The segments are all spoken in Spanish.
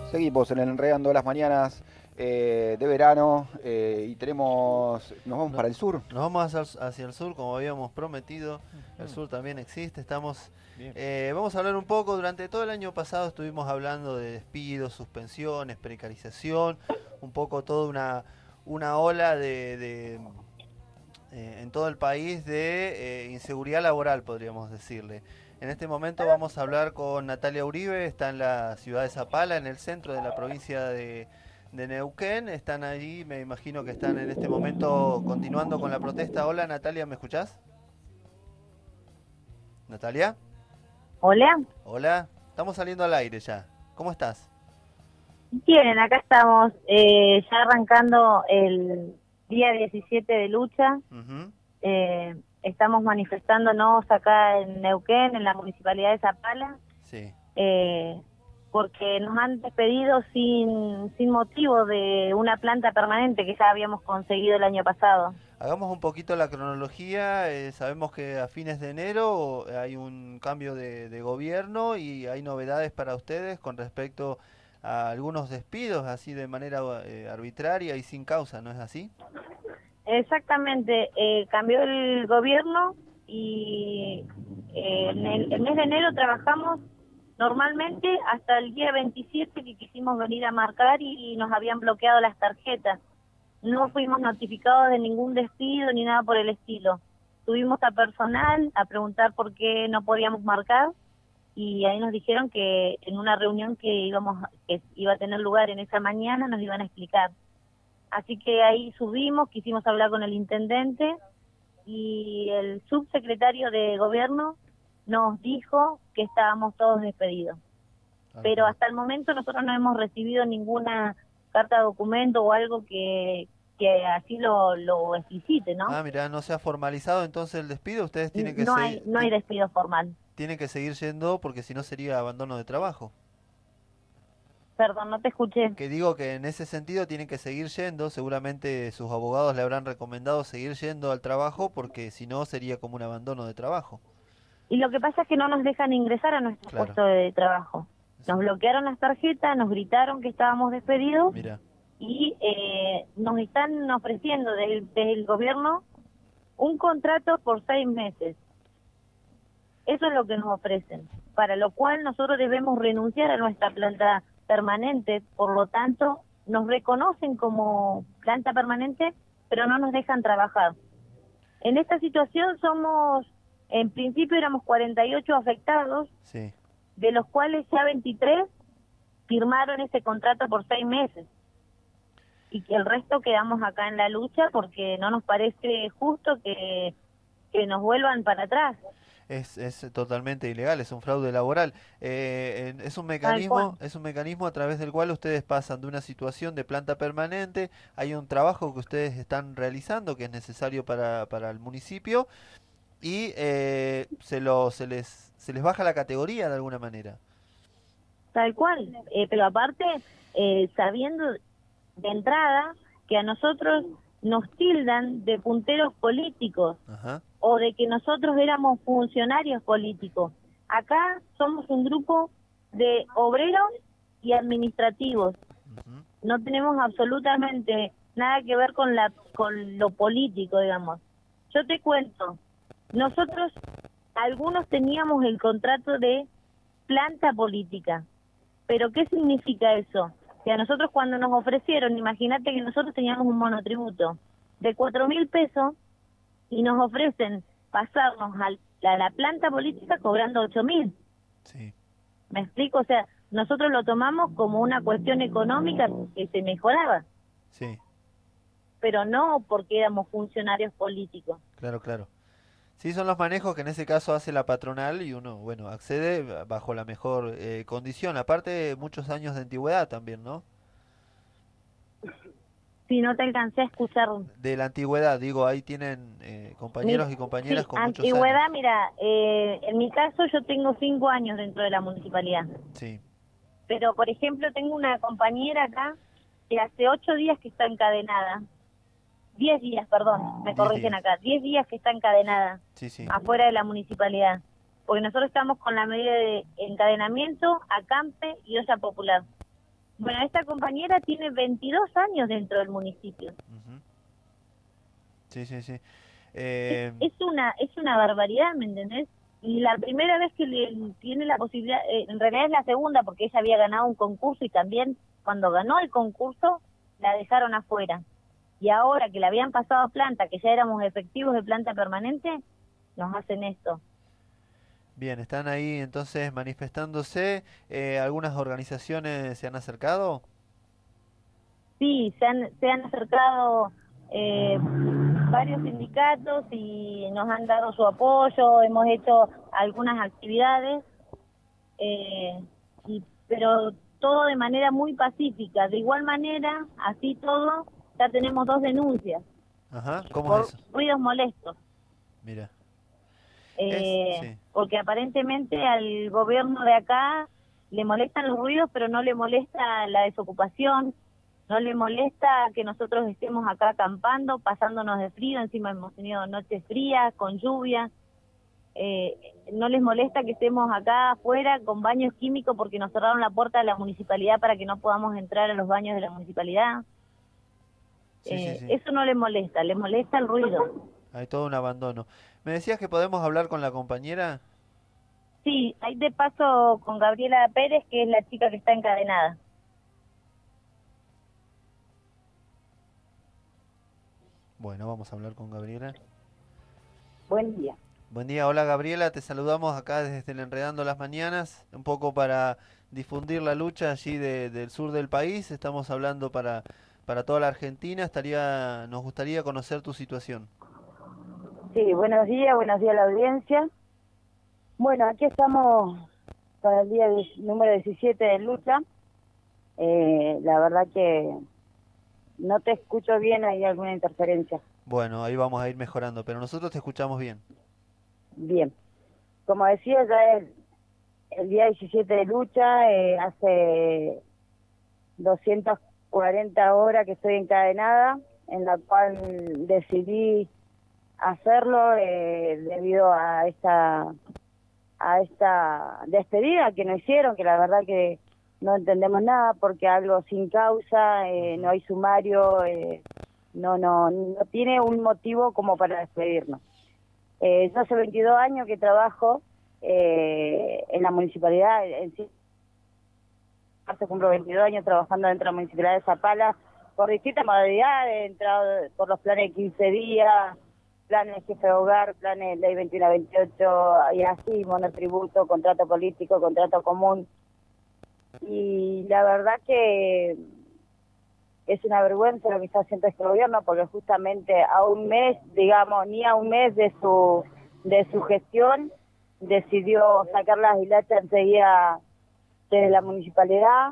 Seguimos en el Enredando las Mañanas de verano y nos vamos No- para el sur. Nos vamos hacia el sur como habíamos prometido. El sur también existe. Bien. Vamos a hablar un poco. Durante todo el año pasado estuvimos hablando de despidos, suspensiones, precarización, un poco toda una ola en todo el país de inseguridad laboral, podríamos decirle. En este momento vamos a hablar con Natalia Uribe, está en la ciudad de Zapala, en el centro de la provincia de Neuquén. Están allí, me imagino que están en este momento continuando con la protesta. Hola Natalia, ¿me escuchás? Natalia, Hola, hola, estamos saliendo al aire ya. ¿Cómo estás? bien, acá estamos ya arrancando el día 17 de lucha. Ujú. Estamos manifestándonos acá en Neuquén, en la municipalidad de Zapala, Sí. eh, porque nos han despedido sin motivo de una planta permanente que ya habíamos conseguido el año pasado. Hagamos un poquito la cronología. Sabemos que a fines de enero hay un cambio de gobierno y hay novedades para ustedes con respecto a algunos despidos así de manera arbitraria y sin causa, ¿no es así? Exactamente, cambió el gobierno y en el mes de enero trabajamos normalmente hasta el día 27 que quisimos venir a marcar y nos habían bloqueado las tarjetas. No fuimos notificados de ningún despido ni nada por el estilo. Tuvimos a personal a preguntar por qué no podíamos marcar y ahí nos dijeron que en una reunión que iba a tener lugar en esa mañana nos iban a explicar. Así que ahí subimos, quisimos hablar con el intendente y el subsecretario de gobierno nos dijo que estábamos todos despedidos. Pero Ajá. hasta el momento nosotros no hemos recibido ninguna carta documento o algo que así lo explicite, ¿no? Ah, mira, no se ha formalizado entonces el despido. Ustedes tienen que No hay despido formal. tienen que seguir yendo porque si no sería abandono de trabajo. Perdón, no te escuché. Que digo que en ese sentido tienen que seguir yendo, seguramente sus abogados le habrán recomendado seguir yendo al trabajo porque si no sería como un abandono de trabajo. Y lo que pasa es que no nos dejan ingresar a nuestro Claro, puesto de trabajo. es Nos un- bloquearon las tarjetas, nos gritaron que estábamos despedidos mira, y nos están ofreciendo desde el gobierno un contrato por 6 meses. Eso es lo que nos ofrecen, para lo cual nosotros debemos renunciar a nuestra planta permanente, por lo tanto nos reconocen como planta permanente, pero no nos dejan trabajar. En esta situación en principio éramos 48 afectados, sí. de los cuales ya 23 firmaron ese contrato por 6 meses. Y que el resto quedamos acá en la lucha porque no nos parece justo que nos vuelvan para atrás, Es totalmente ilegal, es un fraude laboral. tal cual. Es un mecanismo a través del cual ustedes pasan de una situación de planta permanente, hay un trabajo que ustedes están realizando que es necesario para el municipio y se les baja la categoría de alguna manera. Tal cual, pero aparte, sabiendo de entrada que a nosotros nos tildan de punteros políticos Ajá. o de que nosotros éramos funcionarios políticos. Acá somos un grupo de obreros y administrativos. Ujú. No tenemos absolutamente nada que ver con lo político, digamos. Yo te cuento, nosotros algunos teníamos el contrato de planta política. Pero ¿qué significa eso? Que a nosotros cuando nos ofrecieron, imagínate que nosotros teníamos un monotributo de 4.000 pesos y nos ofrecen pasarnos a la planta política cobrando 8.000. Sí, ¿Me explico? O sea, nosotros lo tomamos como una cuestión económica que se mejoraba, sí, pero no porque éramos funcionarios políticos. claro, claro. Sí, son los manejos que en ese caso hace la patronal y uno, bueno, accede bajo la mejor condición. Aparte, muchos años de antigüedad también, ¿no? Si no te alcancé a escuchar. De la antigüedad, digo, ahí tienen Mira, compañeros y compañeras sí, con muchos años. antigüedad, mira, en mi caso yo tengo 5 años dentro de la municipalidad. Sí. Pero, por ejemplo, tengo una compañera acá que hace 8 días que está encadenada. 10 días, perdón, me 10 corrigen días. acá. 10 días que está encadenada Sí, sí. afuera de la municipalidad. Porque nosotros estamos con la medida de encadenamiento, acampe y olla popular. Bueno, esta compañera tiene 22 años dentro del municipio. Ujú. Sí, sí, sí. Es, Eh, es una barbaridad, ¿me entendés? Y la primera vez que le tiene la posibilidad, en realidad es la segunda, porque ella había ganado un concurso y también cuando ganó el concurso la dejaron afuera. Y ahora que la habían pasado a planta, que ya éramos efectivos de planta permanente, nos hacen esto. Bien, están ahí entonces manifestándose. ¿Algunas organizaciones se han acercado? Sí, se han acercado varios sindicatos y nos han dado su apoyo, hemos hecho algunas actividades, eh, pero todo de manera muy pacífica. De igual manera, así todo, ya tenemos 2 denuncias Ajá, ¿cómo es por eso? ruidos molestos, Mira, es, sí. porque aparentemente al gobierno de acá le molestan los ruidos, pero no le molesta la desocupación, no le molesta que nosotros estemos acá acampando, pasándonos de frío, encima hemos tenido noches frías, con lluvia, no les molesta que estemos acá afuera con baños químicos porque nos cerraron la puerta de la municipalidad para que no podamos entrar a los baños de la municipalidad. Sí, sí, sí. Eso no les molesta el ruido. Hay todo un abandono. ¿Me decías que podemos hablar con la compañera? Sí, ahí te paso con Gabriela Pérez, que es la chica que está encadenada. Bueno, vamos a hablar con Gabriela. Buen día. Buen día, hola Gabriela, te saludamos acá desde el Enredando las Mañanas, un poco para difundir la lucha allí del sur del país. Estamos hablando para toda la Argentina. Nos gustaría conocer tu situación. Sí, buenos días a la audiencia. Bueno, aquí estamos para el número 17 de lucha. La verdad que no te escucho bien, hay alguna interferencia. Bueno, ahí vamos a ir mejorando, pero nosotros te escuchamos bien. Bien, como decía, ya es el día 17 de lucha, hace 240 horas que estoy encadenada, en la cual decidí hacerlo debido a esta despedida que nos hicieron, que la verdad que no entendemos nada, porque algo sin causa, no hay sumario, no tiene un motivo como para despedirnos. Yo hace 22 años que trabajo en la municipalidad, en sí, hace cumplo 22 años trabajando dentro de la municipalidad de Zapala, por distintas modalidades, he entrado por los planes de 15 días, planes jefe de hogar, planes ley 2128 y así, monotributo, contrato político, contrato común. Y la verdad que es una vergüenza lo que está haciendo este gobierno, porque justamente a un mes, digamos, ni a un mes de su gestión, decidió sacar las hilachas enseguida desde la municipalidad.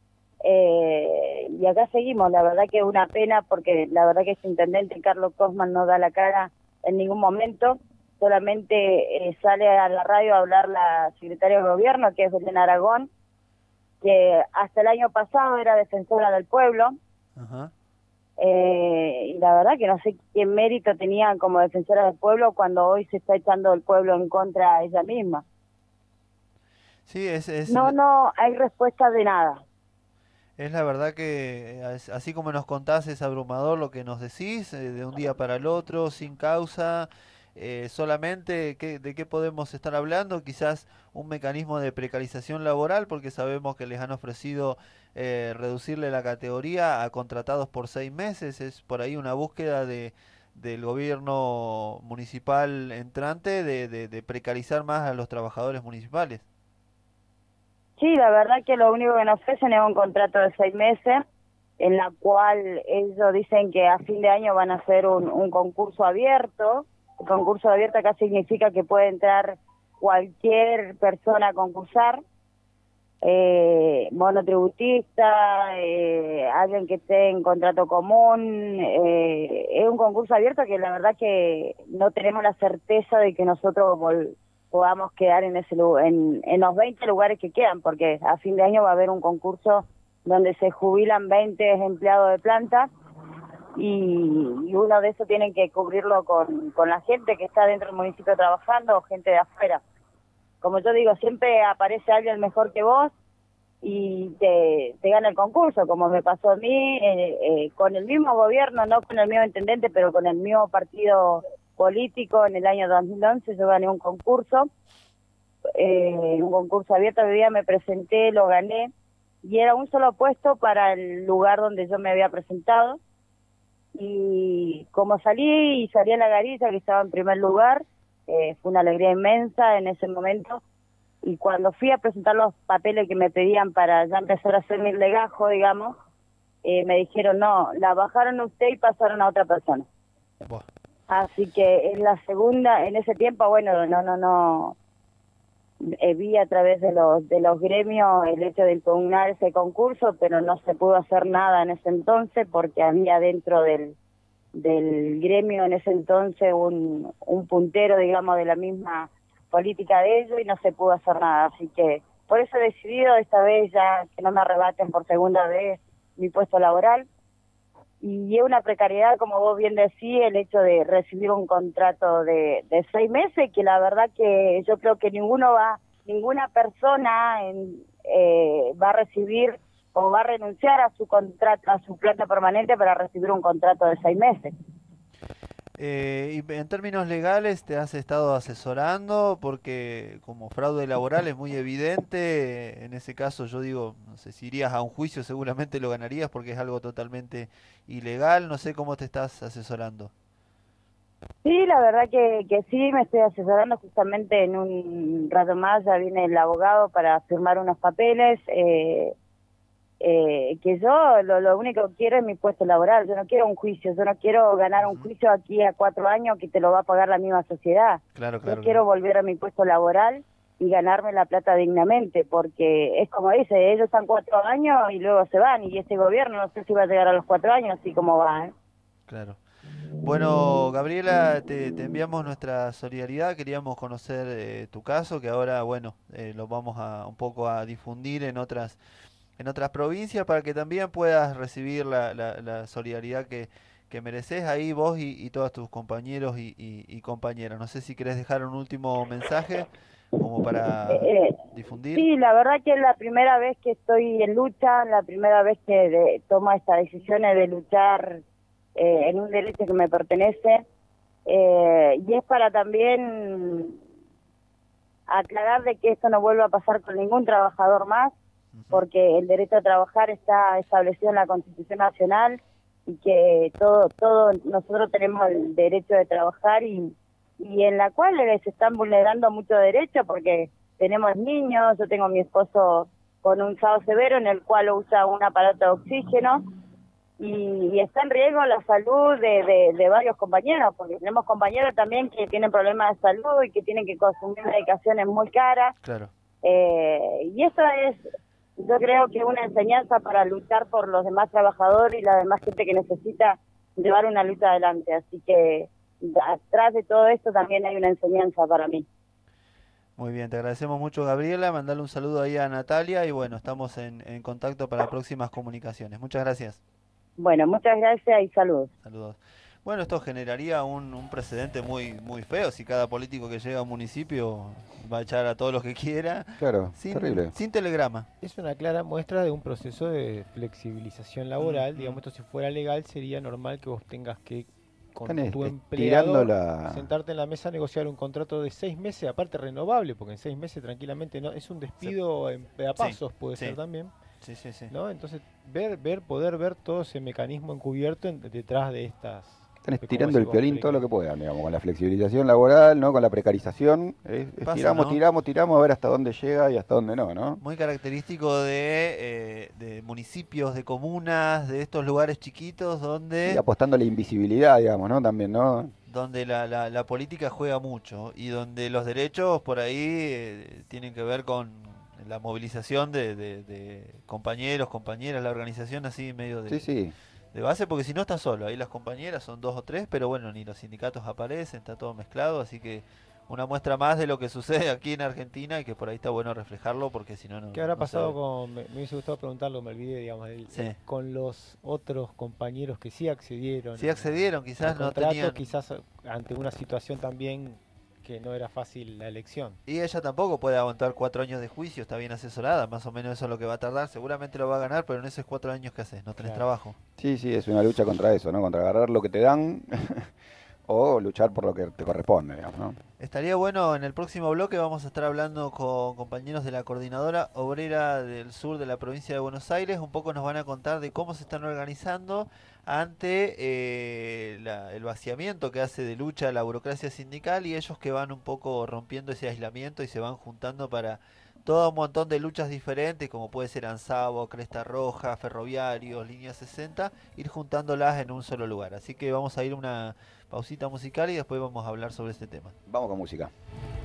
Y acá seguimos, la verdad que es una pena, porque la verdad que este intendente Carlos Cosman no da la cara en ningún momento, solamente sale a la radio a hablar la secretaria de gobierno, que es Belén Aragón, que hasta el año pasado era defensora del pueblo. Ajá. Y la verdad que no sé qué mérito tenía como defensora del pueblo cuando hoy se está echando el pueblo en contra a ella misma. Sí, No hay respuesta de nada. es la verdad que así como nos contás es abrumador lo que nos decís, de un día para el otro, sin causa, solamente ¿de qué podemos estar hablando? Quizás un mecanismo de precarización laboral, porque sabemos que les han ofrecido reducirle la categoría a contratados por 6 meses, es por ahí una búsqueda del gobierno municipal entrante de precarizar más a los trabajadores municipales. Sí, la verdad que lo único que nos ofrecen es un contrato de 6 meses, en la cual ellos dicen que a fin de año van a hacer un concurso abierto. El concurso abierto acá significa que puede entrar cualquier persona a concursar, monotributista, alguien que esté en contrato común. Es un concurso abierto que la verdad que no tenemos la certeza de que nosotros podamos quedar en ese en los 20 lugares que quedan, porque a fin de año va a haber un concurso donde se jubilan 20 empleados de planta, y uno de esos tienen que cubrirlo con la gente que está dentro del municipio trabajando o gente de afuera. Como yo digo, siempre aparece alguien mejor que vos, y te gana el concurso, como me pasó a mí, con el mismo gobierno, no con el mismo intendente, pero con el mismo partido político. En el año 2011 yo gané un concurso abierto, que día me presenté, lo gané, y era un solo puesto para el lugar donde yo me había presentado, y como salí a la Garilla, que estaba en primer lugar, fue una alegría inmensa en ese momento. Y cuando fui a presentar los papeles que me pedían para ya empezar a hacer mi legajo, digamos, me dijeron, no, la bajaron a usted y pasaron a otra persona. Buah. Así que en la segunda, en ese tiempo, bueno, no, vi a través de los gremios el hecho de impugnar ese concurso, pero no se pudo hacer nada en ese entonces porque había dentro del gremio en ese entonces un puntero, digamos, de la misma política de ellos, y no se pudo hacer nada. Así que por eso he decidido esta vez ya que no me arrebaten por segunda vez mi puesto laboral. Y es una precariedad, como vos bien decís, el hecho de recibir un contrato de 6 meses, que la verdad que yo creo que ninguna persona va a recibir o va a renunciar a su contrato, a su planta permanente para recibir un contrato de 6 meses. Y en términos legales te has estado asesorando porque como fraude laboral es muy evidente, en ese caso yo digo, no sé, si irías a un juicio seguramente lo ganarías porque es algo totalmente ilegal, no sé cómo te estás asesorando. Sí, la verdad que sí, me estoy asesorando. Justamente en un rato más ya viene el abogado para firmar unos papeles, que yo lo único que quiero es mi puesto laboral. Yo no quiero un juicio, yo no quiero ganar un Ujú. juicio aquí a 4 años que te lo va a pagar la misma sociedad. Claro, Yo claro, quiero claro. volver a mi puesto laboral y ganarme la plata dignamente, porque es como dice, ellos están 4 años y luego se van, y este gobierno no sé si va a llegar a los 4 años, así como va, ¿eh? Claro. Bueno, Gabriela, te enviamos nuestra solidaridad. Queríamos conocer tu caso, que ahora, bueno, lo vamos a un poco a difundir en otras provincias para que también puedas recibir la solidaridad que mereces ahí vos y todos tus compañeros y compañeras. No sé si querés dejar un último mensaje como para Eh, difundir. sí, la verdad que es la primera vez que estoy en lucha, la primera vez que tomo esta decisión de luchar en un derecho que me pertenece, y es para también aclarar de que esto no vuelva a pasar con ningún trabajador más, Ujú. porque el derecho a trabajar está establecido en la Constitución Nacional, y que todo nosotros tenemos el derecho de trabajar, y en la cual se están vulnerando muchos derechos porque tenemos niños. Yo tengo a mi esposo con un SAO severo en el cual usa un aparato de oxígeno, y está en riesgo la salud de varios compañeros, porque tenemos compañeros también que tienen problemas de salud y que tienen que consumir medicaciones muy caras, Claro. y eso es, yo creo que una enseñanza para luchar por los demás trabajadores y la demás gente que necesita llevar una lucha adelante. Así que atrás de todo esto también hay una enseñanza para mí. Muy bien, te agradecemos mucho, Gabriela. Mandale un saludo ahí a Natalia y bueno, estamos en contacto para próximas comunicaciones. Muchas gracias. Bueno, muchas gracias y saludos. Saludos. Bueno, esto generaría un precedente muy feo si cada político que llega a un municipio va a echar a todos los que quiera Claro, sin, terrible. sin telegrama. Es una clara muestra de un proceso de flexibilización laboral. Mm. Digamos, esto si fuera legal sería normal que vos tengas que con Están tu estirando empleador la... sentarte en la mesa a negociar un contrato de 6 meses, aparte renovable, porque en 6 meses tranquilamente no es un Se- despido a sí, pasos, puede ser sí, también, sí, sí, sí. ¿no? Entonces poder ver todo ese mecanismo encubierto detrás de estas, Están como estirando decís el vos, piolín todo lo que puedan, digamos, con la flexibilización laboral, ¿no? Con la precarización. Pasa, Estiramos, ¿no? tiramos a ver hasta dónde llega y hasta dónde no, ¿no? Muy característico de municipios, de comunas, de estos lugares chiquitos Y donde apostando a la invisibilidad, digamos, ¿no? También, ¿no? donde la política juega mucho y donde los derechos por ahí tienen que ver con la movilización de compañeros, compañeras, la organización así medio Sí, sí. de base, porque si no está solo, ahí las compañeras son dos o tres, pero bueno, ni los sindicatos aparecen, está todo mezclado, así que una muestra más de lo que sucede aquí en Argentina y que por ahí está bueno reflejarlo porque si no, ¿Qué habrá no se pasado ve. con, me hubiese gustado preguntarlo, me olvidé, digamos, Sí. con los otros compañeros que sí accedieron Si accedieron, al quizás no contrato, tenían... quizás ante una situación también que no era fácil la elección. Y ella tampoco puede aguantar 4 años de juicio, está bien asesorada, más o menos eso es lo que va a tardar, seguramente lo va a ganar, pero en esos 4 años que haces, no tenés Claro. trabajo. Sí, sí, es una lucha contra eso, ¿no? Contra agarrar lo que te dan o luchar por lo que te corresponde, digamos, ¿no? Estaría bueno, en el próximo bloque vamos a estar hablando con compañeros de la Coordinadora Obrera del Sur de la provincia de Buenos Aires, un poco nos van a contar de cómo se están organizando ante el vaciamiento que hace de lucha la burocracia sindical y ellos que van un poco rompiendo ese aislamiento y se van juntando para todo un montón de luchas diferentes, como puede ser ANSABO, Cresta Roja, Ferroviarios, Línea 60, ir juntándolas en un solo lugar. Así que vamos a ir a una pausita musical y después vamos a hablar sobre este tema. Vamos con música.